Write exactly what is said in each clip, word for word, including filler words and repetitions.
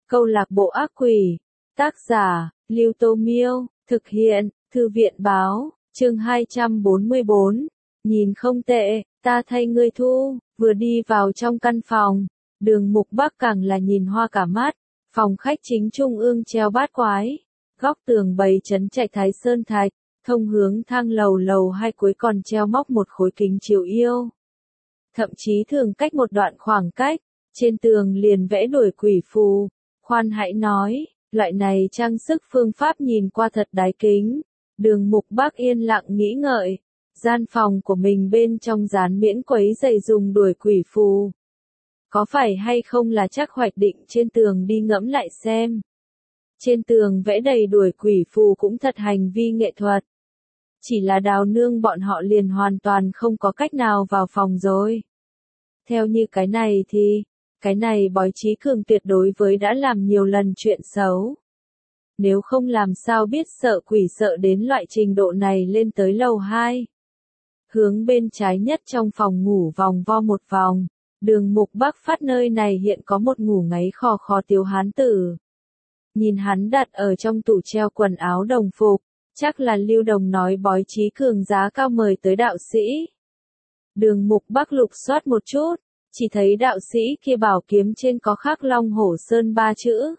Câu lạc bộ ác quỷ. Tác giả, Lưu Tô Miêu. Thực hiện, Thư viện Báo. Chương hai trăm bốn mươi bốn. Nhìn không tệ, ta thay ngươi thu. Vừa đi vào trong căn phòng, Đường Mục Bắc càng là nhìn hoa cả mắt. Phòng khách chính trung ương treo bát quái. Góc tường bày trấn trạch Thái Sơn thạch. Thông hướng thang lầu lầu hai cuối còn treo móc một khối kính chiếu yêu. Thậm chí thường cách một đoạn khoảng cách, trên tường liền vẽ đuổi quỷ phù. Khoan hãy nói, loại này trang sức phương pháp nhìn qua thật đái kính. Đường Mục Bắc yên lặng nghĩ ngợi. Gian phòng của mình bên trong dán miễn quấy dày dùng đuổi quỷ phù. Có phải hay không là chắc hoạch định trên tường đi ngẫm lại xem. Trên tường vẽ đầy đuổi quỷ phù cũng thật hành vi nghệ thuật. Chỉ là Đào Nương bọn họ liền hoàn toàn không có cách nào vào phòng rồi. Theo như cái này thì, cái này Bói Chí Cường tuyệt đối với đã làm nhiều lần chuyện xấu. Nếu không làm sao biết sợ quỷ sợ đến loại trình độ này lên tới lầu hai. Hướng bên trái nhất trong phòng ngủ vòng vo một vòng, Đường Mục Bắc phát nơi này hiện có một ngủ ngáy khò khò tiểu hán tử. Nhìn hắn đặt ở trong tủ treo quần áo đồng phục, chắc là Lưu Đồng nói Bói Chí Cường giá cao mời tới đạo sĩ. Đường Mục Bắc lục soát một chút, chỉ thấy đạo sĩ kia bảo kiếm trên có khắc Long Hổ Sơn ba chữ.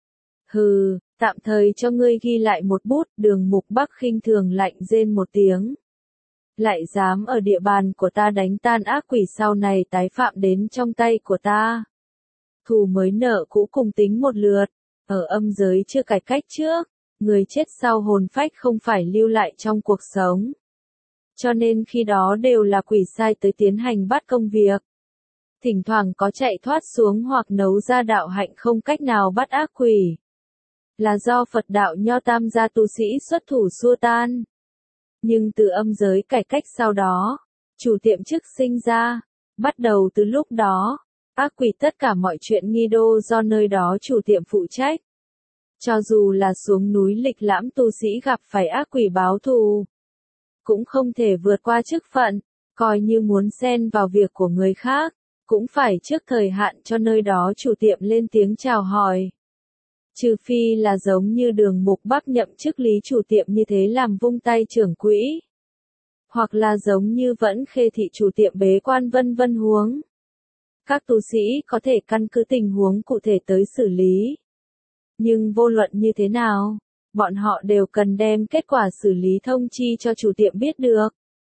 Hừ, tạm thời cho ngươi ghi lại một bút. Đường Mục Bắc khinh thường lạnh rên một tiếng. Lại dám ở địa bàn của ta đánh tan ác quỷ sau này tái phạm đến trong tay của ta. Thù mới nợ cũ cùng tính một lượt, ở âm giới chưa cải cách trước, người chết sau hồn phách không phải lưu lại trong cuộc sống. Cho nên khi đó đều là quỷ sai tới tiến hành bắt công việc. Thỉnh thoảng có chạy thoát xuống hoặc nấu ra đạo hạnh không cách nào bắt ác quỷ. Là do Phật đạo Nho Tam gia tu sĩ xuất thủ xua tan. Nhưng từ âm giới cải cách sau đó, chủ tiệm chức sinh ra, bắt đầu từ lúc đó, ác quỷ tất cả mọi chuyện nghi đô do nơi đó chủ tiệm phụ trách. Cho dù là xuống núi lịch lãm tu sĩ gặp phải ác quỷ báo thù, cũng không thể vượt qua chức phận, coi như muốn xen vào việc của người khác, cũng phải trước thời hạn cho nơi đó chủ tiệm lên tiếng chào hỏi. Trừ phi là giống như Đường Mục Bắc nhậm chức lý chủ tiệm như thế làm vung tay trưởng quỹ. Hoặc là giống như Vẫn Khê thị chủ tiệm bế quan vân vân huống. Các tu sĩ có thể căn cứ tình huống cụ thể tới xử lý. Nhưng vô luận như thế nào, bọn họ đều cần đem kết quả xử lý thông chi cho chủ tiệm biết được.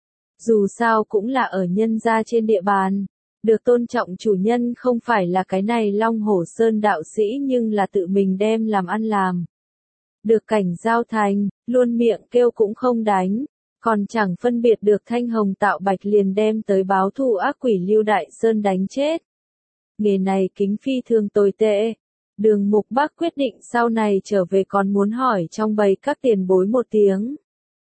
Dù sao cũng là ở nhân gia trên địa bàn. Được tôn trọng chủ nhân không phải là cái này Long Hổ Sơn đạo sĩ nhưng là tự mình đem làm ăn làm. Được cảnh giao thành, luôn miệng kêu cũng không đánh, còn chẳng phân biệt được thanh hồng tạo bạch liền đem tới báo thù ác quỷ Lưu Đại Sơn đánh chết. Nghề này kính phi thường tồi tệ. Đường Mục Bắc quyết định sau này trở về còn muốn hỏi trong bầy các tiền bối một tiếng.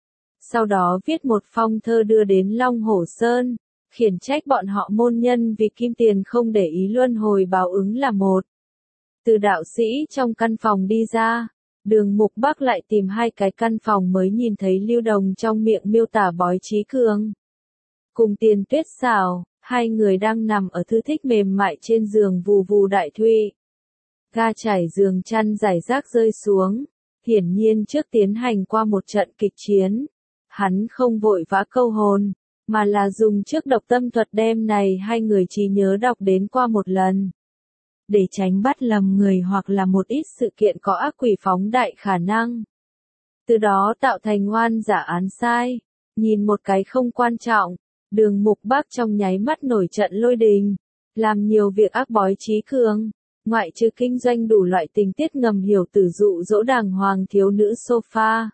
Sau đó viết một phong thơ đưa đến Long Hổ Sơn. Khiển trách bọn họ môn nhân vì kim tiền không để ý luân hồi báo ứng là một. Từ đạo sĩ trong căn phòng đi ra, Đường Mục Bắc lại tìm hai cái căn phòng mới nhìn thấy Lưu Đồng trong miệng miêu tả Bói Chí Cường. Cùng Tiền Tuyết Xảo, hai người đang nằm ở thư thích mềm mại trên giường vù vù đại thụy. Ga trải giường chăn rải rác rơi xuống, hiển nhiên trước tiến hành qua một trận kịch chiến. Hắn không vội vã câu hồn, mà là dùng trước độc tâm thuật đem này hai người trí nhớ đọc đến qua một lần. Để tránh bắt lầm người hoặc là một ít sự kiện có ác quỷ phóng đại khả năng. Từ đó tạo thành oan giả án sai. Nhìn một cái không quan trọng, Đường Mục Bắc trong nháy mắt nổi trận lôi đình. Làm nhiều việc ác Bói Chí Cường, ngoại trừ kinh doanh đủ loại tình tiết ngầm hiểu tử dụ dỗ đàng hoàng thiếu nữ sofa.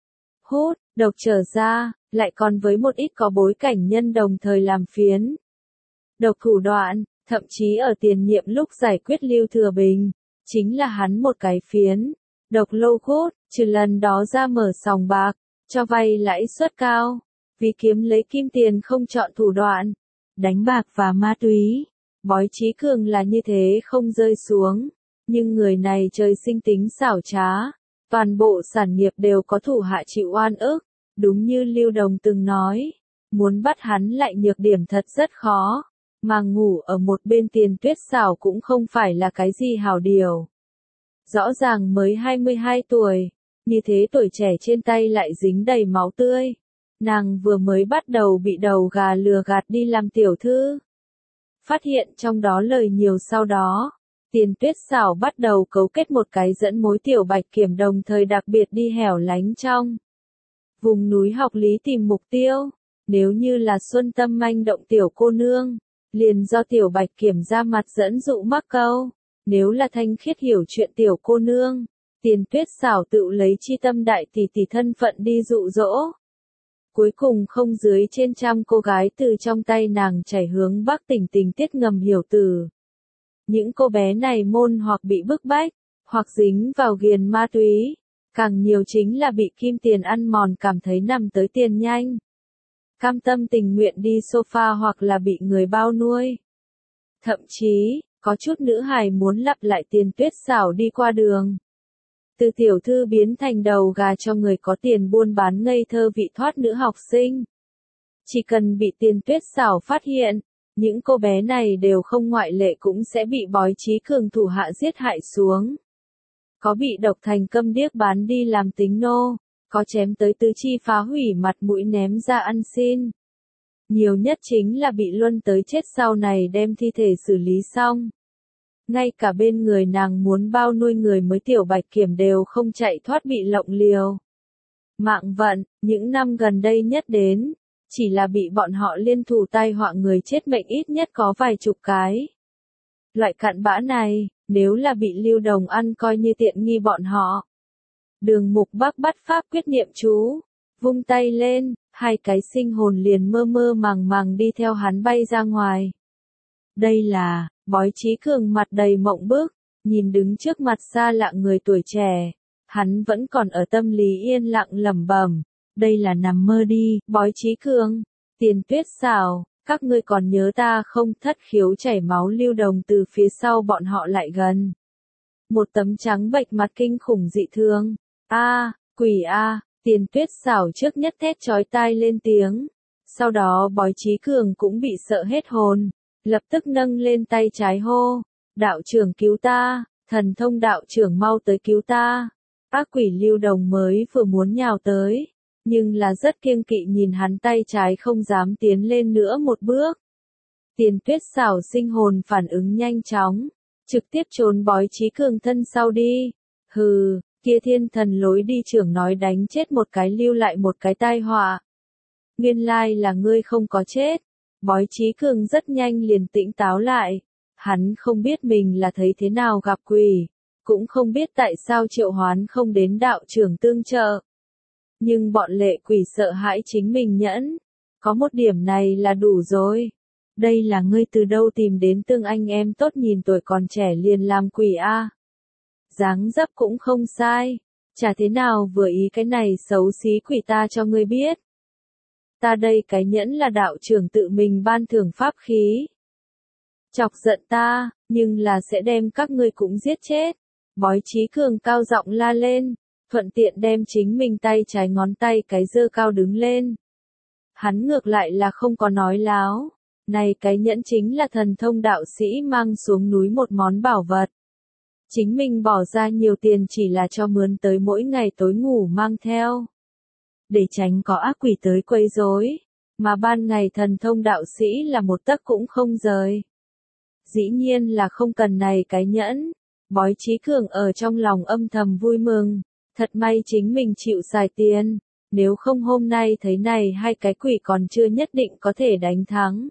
Hút, độc trở ra, lại còn với một ít có bối cảnh nhân đồng thời làm phiến. Độc thủ đoạn, thậm chí ở tiền nhiệm lúc giải quyết Lưu Thừa Bình, chính là hắn một cái phiến. Độc lô hút, trừ lần đó ra mở sòng bạc, cho vay lãi suất cao, vì kiếm lấy kim tiền không chọn thủ đoạn. Đánh bạc và ma túy, Bói Chí Cường là như thế không rơi xuống, nhưng người này trời sinh tính xảo trá. Toàn bộ sản nghiệp đều có thủ hạ chịu oan ức, đúng như Lưu Đồng từng nói, muốn bắt hắn lại nhược điểm thật rất khó, mà ngủ ở một bên Tiền Tuyết Xảo cũng không phải là cái gì hảo điều. Rõ ràng mới hai mươi hai tuổi, như thế tuổi trẻ trên tay lại dính đầy máu tươi. Nàng vừa mới bắt đầu bị đầu gà lừa gạt đi làm tiểu thư. Phát hiện trong đó lời nhiều sau đó, Tiền Tuyết Xảo bắt đầu cấu kết một cái dẫn mối Tiểu Bạch Kiểm đồng thời đặc biệt đi hẻo lánh trong vùng núi học lý tìm mục tiêu. Nếu như là Xuân Tâm manh động tiểu cô nương, liền do Tiểu Bạch Kiểm ra mặt dẫn dụ mắc câu. Nếu là Thanh Khiết hiểu chuyện tiểu cô nương, Tiền Tuyết Xảo tự lấy chi tâm đại tỷ tỷ thân phận đi dụ dỗ. Cuối cùng không dưới trên trăm cô gái từ trong tay nàng chảy hướng Bắc Tỉnh tình tiết ngầm hiểu từ. Những cô bé này môn hoặc bị bức bách, hoặc dính vào ghiền ma túy, càng nhiều chính là bị kim tiền ăn mòn cảm thấy nằm tới tiền nhanh. Cam tâm tình nguyện đi sofa hoặc là bị người bao nuôi. Thậm chí, có chút nữ hài muốn lặp lại Tiền Tuyết Xảo đi qua đường. Từ tiểu thư biến thành đầu gà cho người có tiền buôn bán ngây thơ vị thoát nữ học sinh. Chỉ cần bị Tiền Tuyết Xảo phát hiện, những cô bé này đều không ngoại lệ cũng sẽ bị Bói Trí Cường thủ hạ giết hại xuống. Có bị độc thành câm điếc bán đi làm tính nô, có chém tới tứ chi phá hủy mặt mũi ném ra ăn xin. Nhiều nhất chính là bị luân tới chết sau này đem thi thể xử lý xong. Ngay cả bên người nàng muốn bao nuôi người mới Tiểu Bạch Kiểm đều không chạy thoát bị lộng liều. Mạng vận, những năm gần đây nhất đến, chỉ là bị bọn họ liên thủ tai họa người chết mệnh ít nhất có vài chục cái. Loại cặn bã này, nếu là bị Lưu Đồng ăn coi như tiện nghi bọn họ. Đường Mục Bắc bắt pháp quyết niệm chú, vung tay lên, hai cái sinh hồn liền mơ mơ màng màng đi theo hắn bay ra ngoài. Đây là, Bói Trí Cường mặt đầy mộng bức, nhìn đứng trước mặt xa lạ người tuổi trẻ, hắn vẫn còn ở tâm lý yên lặng lẩm bẩm, đây là nằm mơ đi, Bói Trí Cường, Tiền Tuyết Xảo, các ngươi còn nhớ ta không? Thất khiếu chảy máu Lưu Đồng từ phía sau bọn họ lại gần. Một tấm trắng bệch mặt kinh khủng dị thương, a, quỷ a, Tiền Tuyết Xảo trước nhất thét chói tai lên tiếng, sau đó Bói Trí Cường cũng bị sợ hết hồn. Lập tức nâng lên tay trái hô, đạo trưởng cứu ta, thần thông đạo trưởng mau tới cứu ta. Ác quỷ Lưu Đồng mới vừa muốn nhào tới, nhưng là rất kiêng kỵ nhìn hắn tay trái không dám tiến lên nữa một bước. Tiền Tuyết Xảo sinh hồn phản ứng nhanh chóng, trực tiếp trốn Bói Trí Cường thân sau đi. Hừ, kia thiên thần lối đi trưởng nói đánh chết một cái lưu lại một cái tai họa. Nguyên lai là ngươi không có chết. Bói Trí Cường rất nhanh liền tĩnh táo lại, hắn không biết mình là thấy thế nào gặp quỷ, cũng không biết tại sao triệu hoán không đến đạo trưởng tương trợ. Nhưng bọn lệ quỷ sợ hãi chính mình nhẫn, có một điểm này là đủ rồi. Đây là ngươi từ đâu tìm đến tương anh em tốt nhìn tuổi còn trẻ liền làm quỷ a? Dáng dấp cũng không sai, chả thế nào vừa ý cái này xấu xí quỷ ta cho ngươi biết. Ta đây cái nhẫn là đạo trưởng tự mình ban thưởng pháp khí. Chọc giận ta, nhưng là sẽ đem các ngươi cũng giết chết. Bói Trí Cường cao giọng la lên, thuận tiện đem chính mình tay trái ngón tay cái giơ cao đứng lên. Hắn ngược lại là không có nói láo, này cái nhẫn chính là thần thông đạo sĩ mang xuống núi một món bảo vật. Chính mình bỏ ra nhiều tiền chỉ là cho mướn tới mỗi ngày tối ngủ mang theo. Để tránh có ác quỷ tới quấy rối, mà ban ngày thần thông đạo sĩ là một tấc cũng không rời. Dĩ nhiên là không cần này cái nhẫn, Bói Trí Cường ở trong lòng âm thầm vui mừng, thật may chính mình chịu xài tiền, nếu không hôm nay thấy này hai cái quỷ còn chưa nhất định có thể đánh thắng.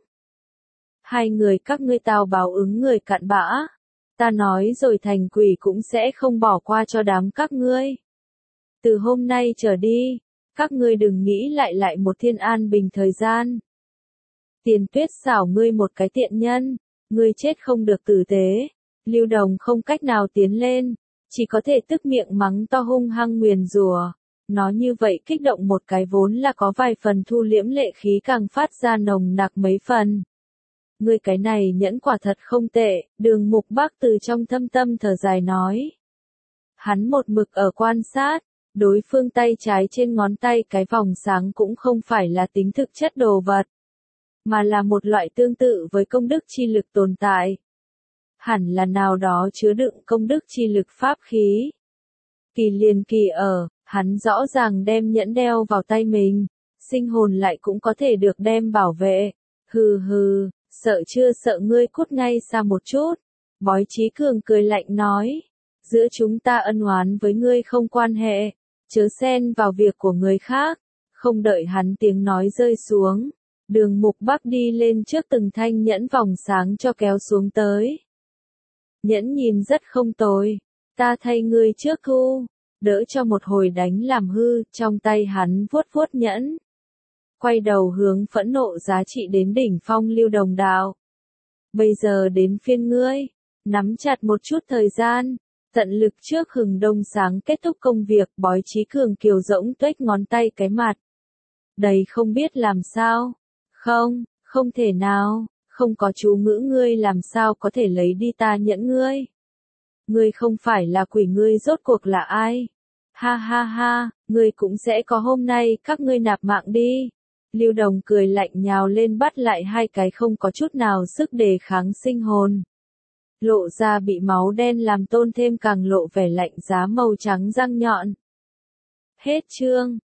Hai người các ngươi tào báo ứng người cặn bã, ta nói rồi thành quỷ cũng sẽ không bỏ qua cho đám các ngươi. Từ hôm nay trở đi, các ngươi đừng nghĩ lại lại một thiên an bình thời gian. Tiền Tuyết Xảo ngươi một cái tiện nhân, ngươi chết không được tử tế. Lưu Đồng không cách nào tiến lên, chỉ có thể tức miệng mắng to hung hăng nguyền rủa. Nó như vậy kích động một cái vốn là có vài phần thu liễm lệ khí càng phát ra nồng nặc mấy phần. Ngươi cái này nhẫn quả thật không tệ, Đường Mục Bắc từ trong thâm tâm thở dài nói. Hắn một mực ở quan sát. Đối phương tay trái trên ngón tay cái vòng sáng cũng không phải là tính thực chất đồ vật, mà là một loại tương tự với công đức chi lực tồn tại. hẳn là nào đó chứa đựng công đức chi lực pháp khí. Kỳ liền kỳ ở, hắn rõ ràng đem nhẫn đeo vào tay mình, sinh hồn lại cũng có thể được đem bảo vệ. Hừ hừ, sợ chưa sợ ngươi cút ngay xa một chút. Bói Chí Cường cười lạnh nói, giữa chúng ta ân oán với ngươi không quan hệ, chớ xen vào việc của người khác. Không đợi hắn tiếng nói rơi xuống, Đường Mục Bắc đi lên trước từng thanh nhẫn vòng sáng cho kéo xuống tới. Nhẫn nhìn rất không tồi, ta thay ngươi trước thu, đỡ cho một hồi đánh làm hư, trong tay hắn vuốt vuốt nhẫn. Quay đầu hướng phẫn nộ giá trị đến đỉnh phong Lưu Đồng Đạo. Bây giờ đến phiên ngươi, nắm chặt một chút thời gian, tận lực trước hừng đông sáng kết thúc công việc. Bói Chí Cường kiều rỗng tuếch ngón tay cái mặt. Đầy không biết làm sao. Không, không thể nào, không có chú ngữ ngươi làm sao có thể lấy đi ta nhẫn ngươi. Ngươi không phải là quỷ, ngươi rốt cuộc là ai? Ha ha ha, ngươi cũng sẽ có hôm nay, các ngươi nạp mạng đi. Lưu Đồng cười lạnh nhào lên bắt lại hai cái không có chút nào sức đề kháng sinh hồn. Lộ ra bị máu đen làm tôn thêm càng lộ vẻ lạnh giá màu trắng răng nhọn. Hết chương.